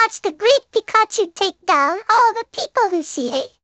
watch the great Pikachu take down all the people who see it.